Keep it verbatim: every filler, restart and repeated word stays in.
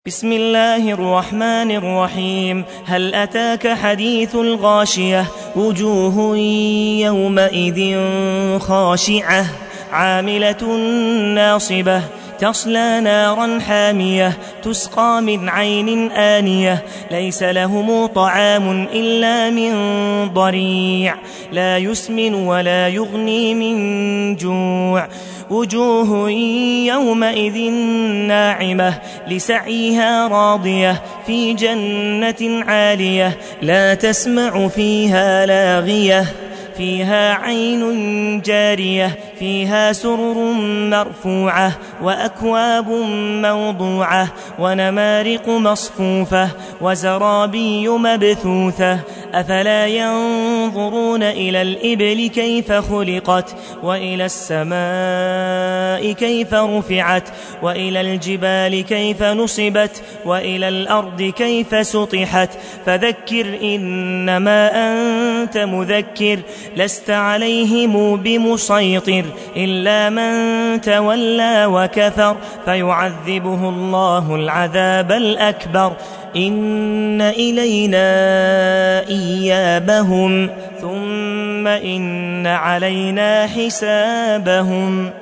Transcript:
بسم الله الرحمن الرحيم. هل أتاك حديث الغاشية؟ وجوه يومئذ خاشعة عاملة ناصبة تصلى نارا حامية تسقى من عين آنية ليس لهم طعام إلا من ضريع لا يسمن ولا يغني من جوع. وجوه يومئذ ناعمة لسعيها راضية في جنة عالية لا تسمع فيها لاغية فيها عين جارية فيها سرر مرفوعة وأكواب موضوعة ونمارق مصفوفة وزرابي مبثوثة. أفلا ينظرون إلى الإبل كيف خلقت وإلى السماء كيف رفعت وإلى الجبال كيف نصبت وإلى الأرض كيف سطحت. فذكر إنما أنت مذكر لست عليهم بمسيطر إلا من تولى وكفر فيعذبه الله العذاب الأكبر. إن إلينا إيابهم ثم إن علينا حسابهم.